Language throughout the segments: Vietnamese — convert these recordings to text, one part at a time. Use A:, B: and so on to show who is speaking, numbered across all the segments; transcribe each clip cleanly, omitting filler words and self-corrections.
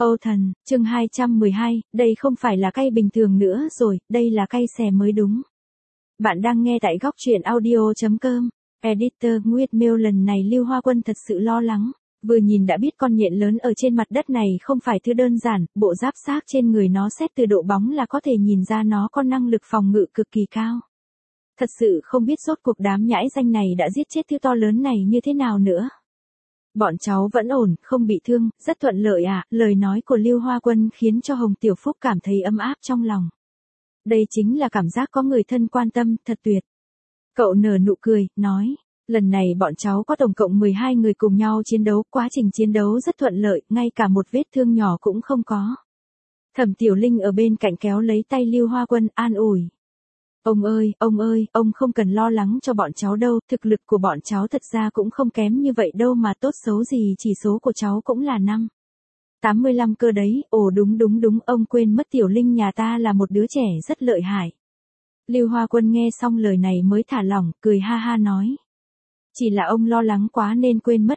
A: Âu Thần, chương 212, đây không phải là cây bình thường nữa rồi, đây là cây xè mới đúng. Bạn đang nghe tại góc truyện audio.com. Editor Nguyệt Miêu. Lần này Lưu Hoa Quân thật sự lo lắng, vừa nhìn đã biết con nhện lớn ở trên mặt đất này không phải thứ đơn giản, bộ giáp xác trên người nó xét từ độ bóng là có thể nhìn ra nó có năng lực phòng ngự cực kỳ cao. Thật sự không biết rốt cuộc đám nhãi danh này đã giết chết thứ to lớn này như thế nào nữa. Bọn cháu vẫn ổn, không bị thương, rất thuận lợi à, lời nói của Lưu Hoa Quân khiến cho Hồng Tiểu Phúc cảm thấy ấm áp trong lòng. Đây chính là cảm giác có người thân quan tâm, thật tuyệt. Cậu nở nụ cười, nói, lần này bọn cháu có tổng cộng 12 người cùng nhau chiến đấu, quá trình chiến đấu rất thuận lợi, ngay cả một vết thương nhỏ cũng không có. Thẩm Tiểu Linh ở bên cạnh kéo lấy tay Lưu Hoa Quân, an ủi. Ông ơi, ông không cần lo lắng cho bọn cháu đâu, thực lực của bọn cháu thật ra cũng không kém như vậy đâu mà tốt xấu gì chỉ số của cháu cũng là 85 cơ đấy, ồ đúng, ông quên mất Tiểu Linh nhà ta là một đứa trẻ rất lợi hại. Lưu Hoa Quân nghe xong lời này mới thả lỏng, cười ha ha nói. Chỉ là ông lo lắng quá nên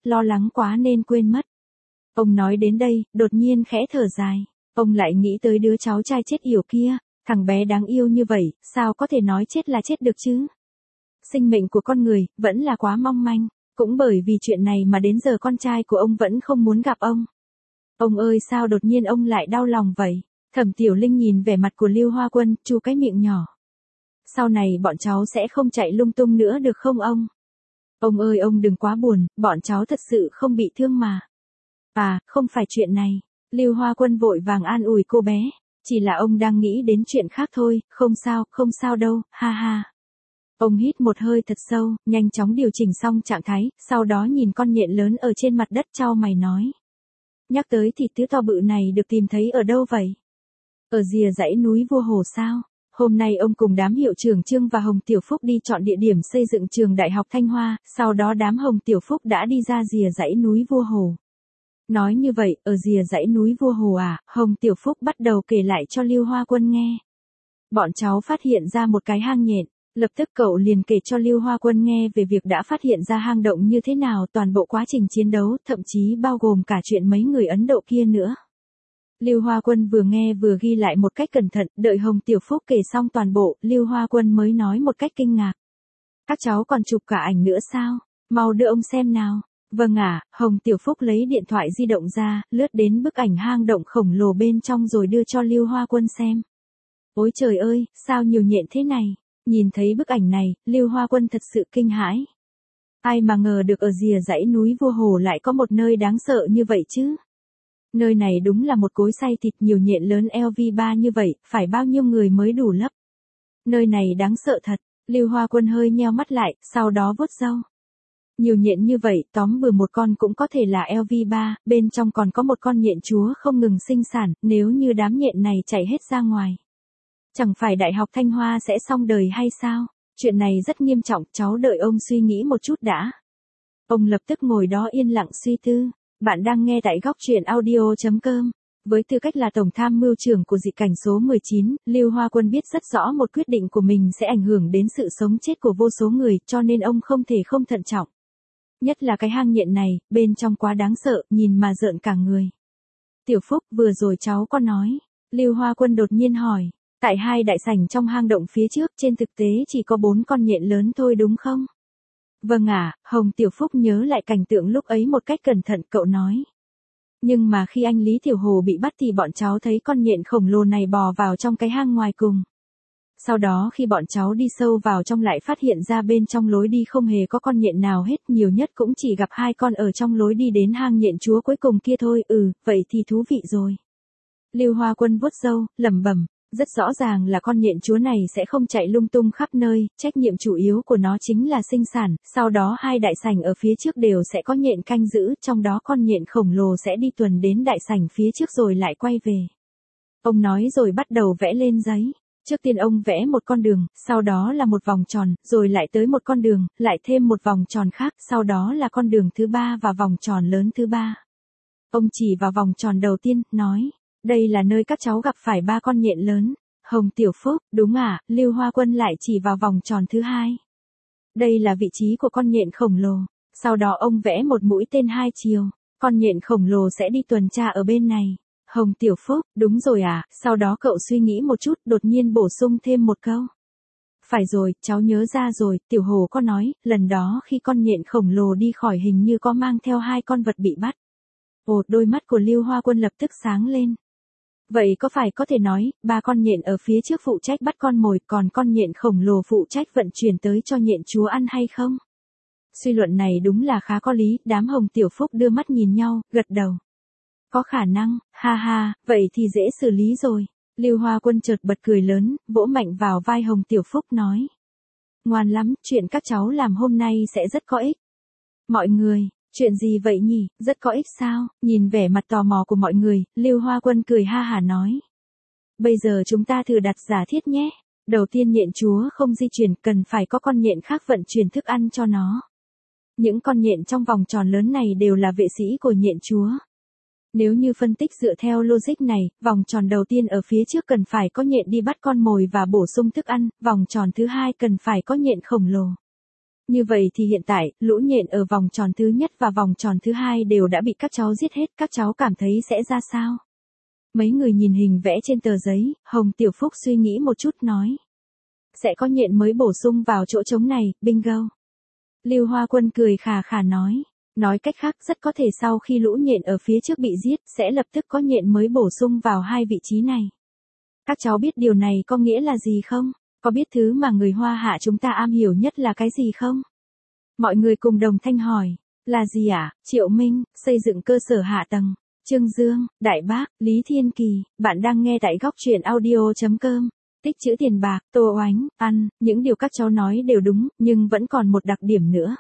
A: quên mất. Ông nói đến đây, đột nhiên khẽ thở dài, ông lại nghĩ tới đứa cháu trai chết yểu kia. Thằng bé đáng yêu như vậy, sao có thể nói chết là chết được chứ? Sinh mệnh của con người, vẫn là quá mong manh, cũng bởi vì chuyện này mà đến giờ con trai của ông vẫn không muốn gặp ông. Ông ơi sao đột nhiên ông lại đau lòng vậy? Thẩm Tiểu Linh nhìn vẻ mặt của Lưu Hoa Quân, chu cái miệng nhỏ. Sau này bọn cháu sẽ không chạy lung tung nữa được không ông? Ông ơi ông đừng quá buồn, bọn cháu thật sự không bị thương mà. À, không phải chuyện này. Lưu Hoa Quân vội vàng an ủi cô bé. Chỉ là ông đang nghĩ đến chuyện khác thôi, không sao đâu, ha ha. Ông hít một hơi thật sâu, nhanh chóng điều chỉnh xong trạng thái, sau đó nhìn con nhện lớn ở trên mặt đất chau mày nói. Nhắc tới thì thứ to bự này được tìm thấy ở đâu vậy? Ở rìa dãy núi Vua Hồ sao? Hôm nay ông cùng đám hiệu trưởng Trương và Hồng Tiểu Phúc đi chọn địa điểm xây dựng trường Đại học Thanh Hoa, sau đó đám Hồng Tiểu Phúc đã đi ra rìa dãy núi Vua Hồ. Nói như vậy, ở rìa dãy núi Vua Hồ à, Hồng Tiểu Phúc bắt đầu kể lại cho Lưu Hoa Quân nghe. Bọn cháu phát hiện ra một cái hang nhện, lập tức cậu liền kể cho Lưu Hoa Quân nghe về việc đã phát hiện ra hang động như thế nào, toàn bộ quá trình chiến đấu, thậm chí bao gồm cả chuyện mấy người Ấn Độ kia nữa. Lưu Hoa Quân vừa nghe vừa ghi lại một cách cẩn thận, đợi Hồng Tiểu Phúc kể xong toàn bộ, Lưu Hoa Quân mới nói một cách kinh ngạc. Các cháu còn chụp cả ảnh nữa sao? Mau đưa ông xem nào. Vâng ạ, Hồng Tiểu Phúc lấy điện thoại di động ra, lướt đến bức ảnh hang động khổng lồ bên trong rồi đưa cho Lưu Hoa Quân xem. Ôi trời ơi, sao nhiều nhện thế này? Nhìn thấy bức ảnh này, Lưu Hoa Quân thật sự kinh hãi. Ai mà ngờ được ở rìa dãy núi Vua Hồ lại có một nơi đáng sợ như vậy chứ? Nơi này đúng là một cối xay thịt, nhiều nhện lớn LV3 như vậy, phải bao nhiêu người mới đủ lấp? Nơi này đáng sợ thật, Lưu Hoa Quân hơi nheo mắt lại, sau đó vuốt râu. Nhiều nhện như vậy, tóm bừa một con cũng có thể là LV3, bên trong còn có một con nhện chúa không ngừng sinh sản, nếu như đám nhện này chạy hết ra ngoài. Chẳng phải Đại học Thanh Hoa sẽ xong đời hay sao? Chuyện này rất nghiêm trọng, cháu đợi ông suy nghĩ một chút đã. Ông lập tức ngồi đó yên lặng suy tư. Bạn đang nghe tại góc truyện audio.com. Với tư cách là Tổng tham mưu trưởng của dị cảnh số 19, Lưu Hoa Quân biết rất rõ một quyết định của mình sẽ ảnh hưởng đến sự sống chết của vô số người, cho nên ông không thể không thận trọng. Nhất là cái hang nhện này, bên trong quá đáng sợ, nhìn mà rợn cả người. Tiểu Phúc, vừa rồi cháu có nói. Lưu Hoa Quân đột nhiên hỏi. Tại hai đại sảnh trong hang động phía trước, trên thực tế chỉ có 4 con nhện lớn thôi đúng không? Vâng ạ, Hồng Tiểu Phúc nhớ lại cảnh tượng lúc ấy một cách cẩn thận, cậu nói. Nhưng mà khi anh Lý Tiểu Hồ bị bắt thì bọn cháu thấy con nhện khổng lồ này bò vào trong cái hang ngoài cùng. Sau đó khi bọn cháu đi sâu vào trong lại phát hiện ra bên trong lối đi không hề có con nhện nào hết, nhiều nhất cũng chỉ gặp 2 con ở trong lối đi đến hang nhện chúa cuối cùng kia thôi, vậy thì thú vị rồi. Lưu Hoa Quân vuốt râu, lẩm bẩm, rất rõ ràng là con nhện chúa này sẽ không chạy lung tung khắp nơi, trách nhiệm chủ yếu của nó chính là sinh sản, sau đó hai đại sảnh ở phía trước đều sẽ có nhện canh giữ, trong đó con nhện khổng lồ sẽ đi tuần đến đại sảnh phía trước rồi lại quay về. Ông nói rồi bắt đầu vẽ lên giấy. Trước tiên ông vẽ một con đường, sau đó là một vòng tròn, rồi lại tới một con đường, lại thêm một vòng tròn khác, sau đó là con đường thứ 3 và vòng tròn lớn thứ 3. Ông chỉ vào vòng tròn đầu tiên, nói, đây là nơi các cháu gặp phải 3 con nhện lớn. Hồng Tiểu Phúc, đúng à, Lưu Hoa Quân lại chỉ vào vòng tròn thứ 2. Đây là vị trí của con nhện khổng lồ. Sau đó ông vẽ một mũi tên 2 chiều, con nhện khổng lồ sẽ đi tuần tra ở bên này. Hồng Tiểu Phúc, đúng rồi à, sau đó cậu suy nghĩ một chút, đột nhiên bổ sung thêm một câu. Phải rồi, cháu nhớ ra rồi, Tiểu Hồ có nói, lần đó khi con nhện khổng lồ đi khỏi hình như có mang theo 2 con vật bị bắt. Ồ, đôi mắt của Lưu Hoa Quân lập tức sáng lên. Vậy có phải có thể nói, 3 con nhện ở phía trước phụ trách bắt con mồi, còn con nhện khổng lồ phụ trách vận chuyển tới cho nhện chúa ăn hay không? Suy luận này đúng là khá có lý, đám Hồng Tiểu Phúc đưa mắt nhìn nhau, gật đầu. Có khả năng, ha ha, vậy thì dễ xử lý rồi. Lưu Hoa Quân chợt bật cười lớn, vỗ mạnh vào vai Hồng Tiểu Phúc nói. Ngoan lắm, chuyện các cháu làm hôm nay sẽ rất có ích. Mọi người, chuyện gì vậy nhỉ, rất có ích sao? Nhìn vẻ mặt tò mò của mọi người, Lưu Hoa Quân cười ha hả nói. Bây giờ chúng ta thử đặt giả thiết nhé. Đầu tiên nhện chúa không di chuyển, cần phải có con nhện khác vận chuyển thức ăn cho nó. Những con nhện trong vòng tròn lớn này đều là vệ sĩ của nhện chúa. Nếu như phân tích dựa theo logic này, vòng tròn đầu tiên ở phía trước cần phải có nhện đi bắt con mồi và bổ sung thức ăn, vòng tròn thứ hai cần phải có nhện khổng lồ. Như vậy thì hiện tại, lũ nhện ở vòng tròn thứ nhất và vòng tròn thứ hai đều đã bị các cháu giết hết, các cháu cảm thấy sẽ ra sao? Mấy người nhìn hình vẽ trên tờ giấy, Hồng Tiểu Phúc suy nghĩ một chút nói. Sẽ có nhện mới bổ sung vào chỗ trống này, bingo. Lưu Hoa Quân cười khà khà nói. Nói cách khác rất có thể sau khi lũ nhện ở phía trước bị giết, sẽ lập tức có nhện mới bổ sung vào 2 vị trí này. Các cháu biết điều này có nghĩa là gì không? Có biết thứ mà người Hoa Hạ chúng ta am hiểu nhất là cái gì không? Mọi người cùng đồng thanh hỏi. Là gì ạ? Triệu Minh, xây dựng cơ sở hạ tầng. Trương Dương, Đại Bác, Lý Thiên Kỳ, bạn đang nghe tại góc truyện audio.com. Tích trữ tiền bạc, Tô Oánh, ăn, những điều các cháu nói đều đúng, nhưng vẫn còn một đặc điểm nữa.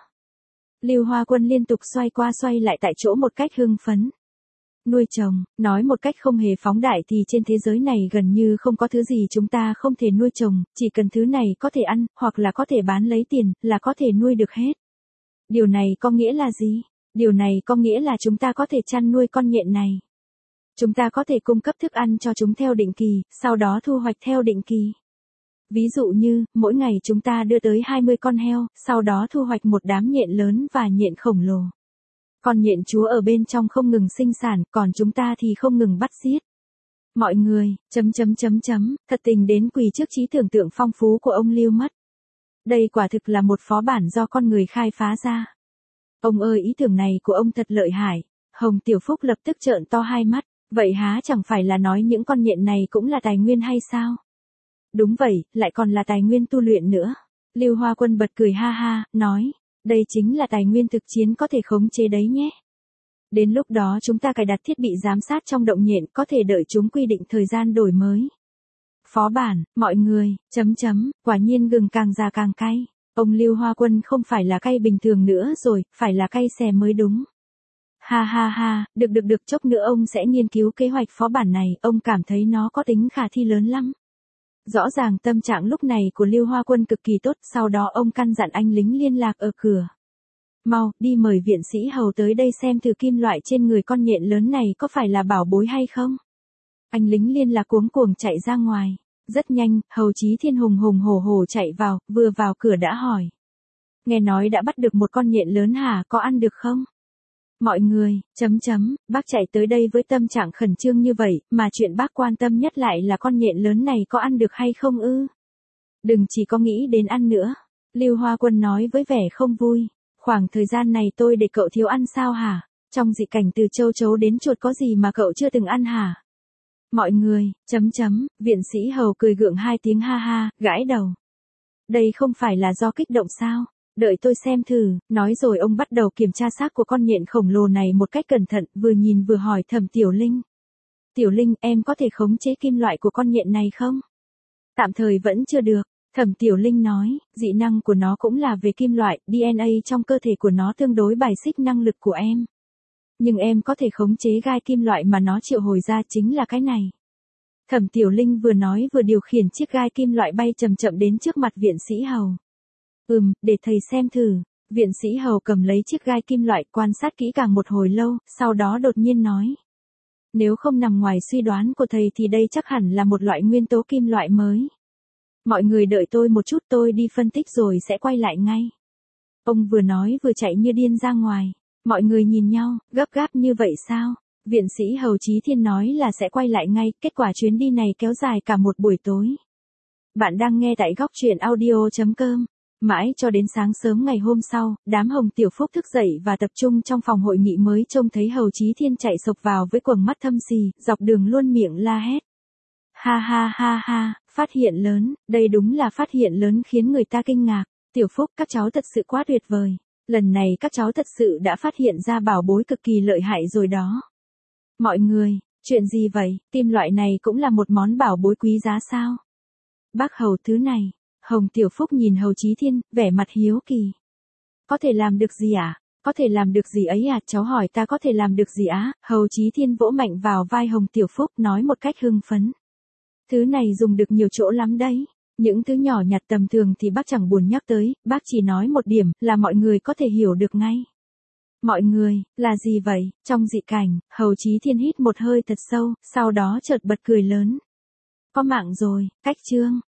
A: Lưu Hoa Quân liên tục xoay qua xoay lại tại chỗ một cách hưng phấn. Nuôi trồng, nói một cách không hề phóng đại thì trên thế giới này gần như không có thứ gì chúng ta không thể nuôi trồng, chỉ cần thứ này có thể ăn, hoặc là có thể bán lấy tiền, là có thể nuôi được hết. Điều này có nghĩa là gì? Điều này có nghĩa là chúng ta có thể chăn nuôi con nhện này. Chúng ta có thể cung cấp thức ăn cho chúng theo định kỳ, sau đó thu hoạch theo định kỳ. Ví dụ như, mỗi ngày chúng ta đưa tới 20 con heo, sau đó thu hoạch một đám nhện lớn và nhện khổng lồ. Con nhện chúa ở bên trong không ngừng sinh sản, còn chúng ta thì không ngừng bắt giết. Mọi người, thật tình đến quỳ trước trí tưởng tượng phong phú của ông Lưu mất. Đây quả thực là một phó bản do con người khai phá ra. Ông ơi, ý tưởng này của ông thật lợi hại. Hồng Tiểu Phúc lập tức trợn to hai mắt, vậy há chẳng phải là nói những con nhện này cũng là tài nguyên hay sao? Đúng vậy, lại còn là tài nguyên tu luyện nữa. Lưu Hoa Quân bật cười ha ha, nói, đây chính là tài nguyên thực chiến có thể khống chế đấy nhé. Đến lúc đó chúng ta cài đặt thiết bị giám sát trong động nhện, có thể đợi chúng quy định thời gian đổi mới. Phó bản, mọi người, quả nhiên gừng càng già càng cay. Ông Lưu Hoa Quân không phải là cay bình thường nữa rồi, phải là cay xè mới đúng. Ha ha ha, được, chốc nữa ông sẽ nghiên cứu kế hoạch phó bản này, ông cảm thấy nó có tính khả thi lớn lắm. Rõ ràng tâm trạng lúc này của Lưu Hoa Quân cực kỳ tốt, sau đó ông căn dặn anh lính liên lạc ở cửa. Mau, đi mời viện sĩ hầu tới đây xem thử kim loại trên người con nhện lớn này có phải là bảo bối hay không. Anh lính liên lạc cuống cuồng chạy ra ngoài. Rất nhanh, hầu Chí Thiên hùng hổ chạy vào, vừa vào cửa đã hỏi. Nghe nói đã bắt được một con nhện lớn hả, có ăn được không? Mọi người, bác chạy tới đây với tâm trạng khẩn trương như vậy, mà chuyện bác quan tâm nhất lại là con nhện lớn này có ăn được hay không ư? Đừng chỉ có nghĩ đến ăn nữa. Lưu Hoa Quân nói với vẻ không vui. Khoảng thời gian này tôi để cậu thiếu ăn sao hả? Trong dị cảnh từ châu chấu đến chuột có gì mà cậu chưa từng ăn hả? Mọi người, viện sĩ hầu cười gượng hai tiếng ha ha, gãi đầu. Đây không phải là do kích động sao? Đợi tôi xem thử, nói rồi ông bắt đầu kiểm tra xác của con nhện khổng lồ này một cách cẩn thận, vừa nhìn vừa hỏi Thẩm Tiểu Linh. Tiểu Linh, em có thể khống chế kim loại của con nhện này không? Tạm thời vẫn chưa được. Thẩm Tiểu Linh nói, dị năng của nó cũng là về kim loại, DNA trong cơ thể của nó tương đối bài xích năng lực của em. Nhưng em có thể khống chế gai kim loại mà nó triệu hồi ra chính là cái này. Thẩm Tiểu Linh vừa nói vừa điều khiển chiếc gai kim loại bay chậm đến trước mặt viện sĩ hầu. Để thầy xem thử. Viện sĩ hầu cầm lấy chiếc gai kim loại quan sát kỹ càng một hồi lâu, sau đó đột nhiên nói. Nếu không nằm ngoài suy đoán của thầy thì đây chắc hẳn là một loại nguyên tố kim loại mới. Mọi người đợi tôi một chút, tôi đi phân tích rồi sẽ quay lại ngay. Ông vừa nói vừa chạy như điên ra ngoài. Mọi người nhìn nhau, gấp gáp như vậy sao? Viện sĩ Hầu Chí Thiên nói là sẽ quay lại ngay, kết quả chuyến đi này kéo dài cả một buổi tối. Bạn đang nghe tại góc truyện audio.com. Mãi cho đến sáng sớm ngày hôm sau, đám Hồng Tiểu Phúc thức dậy và tập trung trong phòng hội nghị mới trông thấy Hầu Chí Thiên chạy sộc vào với quầng mắt thâm xì, dọc đường luôn miệng la hét. Ha ha ha ha, phát hiện lớn, đây đúng là phát hiện lớn khiến người ta kinh ngạc. Tiểu Phúc, các cháu thật sự quá tuyệt vời. Lần này các cháu thật sự đã phát hiện ra bảo bối cực kỳ lợi hại rồi đó. Mọi người, chuyện gì vậy, kim loại này cũng là một món bảo bối quý giá sao? Bác Hầu, thứ này. Hồng Tiểu Phúc nhìn Hầu Chí Thiên, vẻ mặt hiếu kỳ. Có thể làm được gì à? Có thể làm được gì ấy à? Cháu hỏi ta có thể làm được gì á? Hầu Chí Thiên vỗ mạnh vào vai Hồng Tiểu Phúc nói một cách hưng phấn. Thứ này dùng được nhiều chỗ lắm đấy. Những thứ nhỏ nhặt tầm thường thì bác chẳng buồn nhắc tới, bác chỉ nói một điểm là mọi người có thể hiểu được ngay. Mọi người, là gì vậy? Trong dị cảnh, Hầu Chí Thiên hít một hơi thật sâu, sau đó chợt bật cười lớn. Có mạng rồi, cách chương.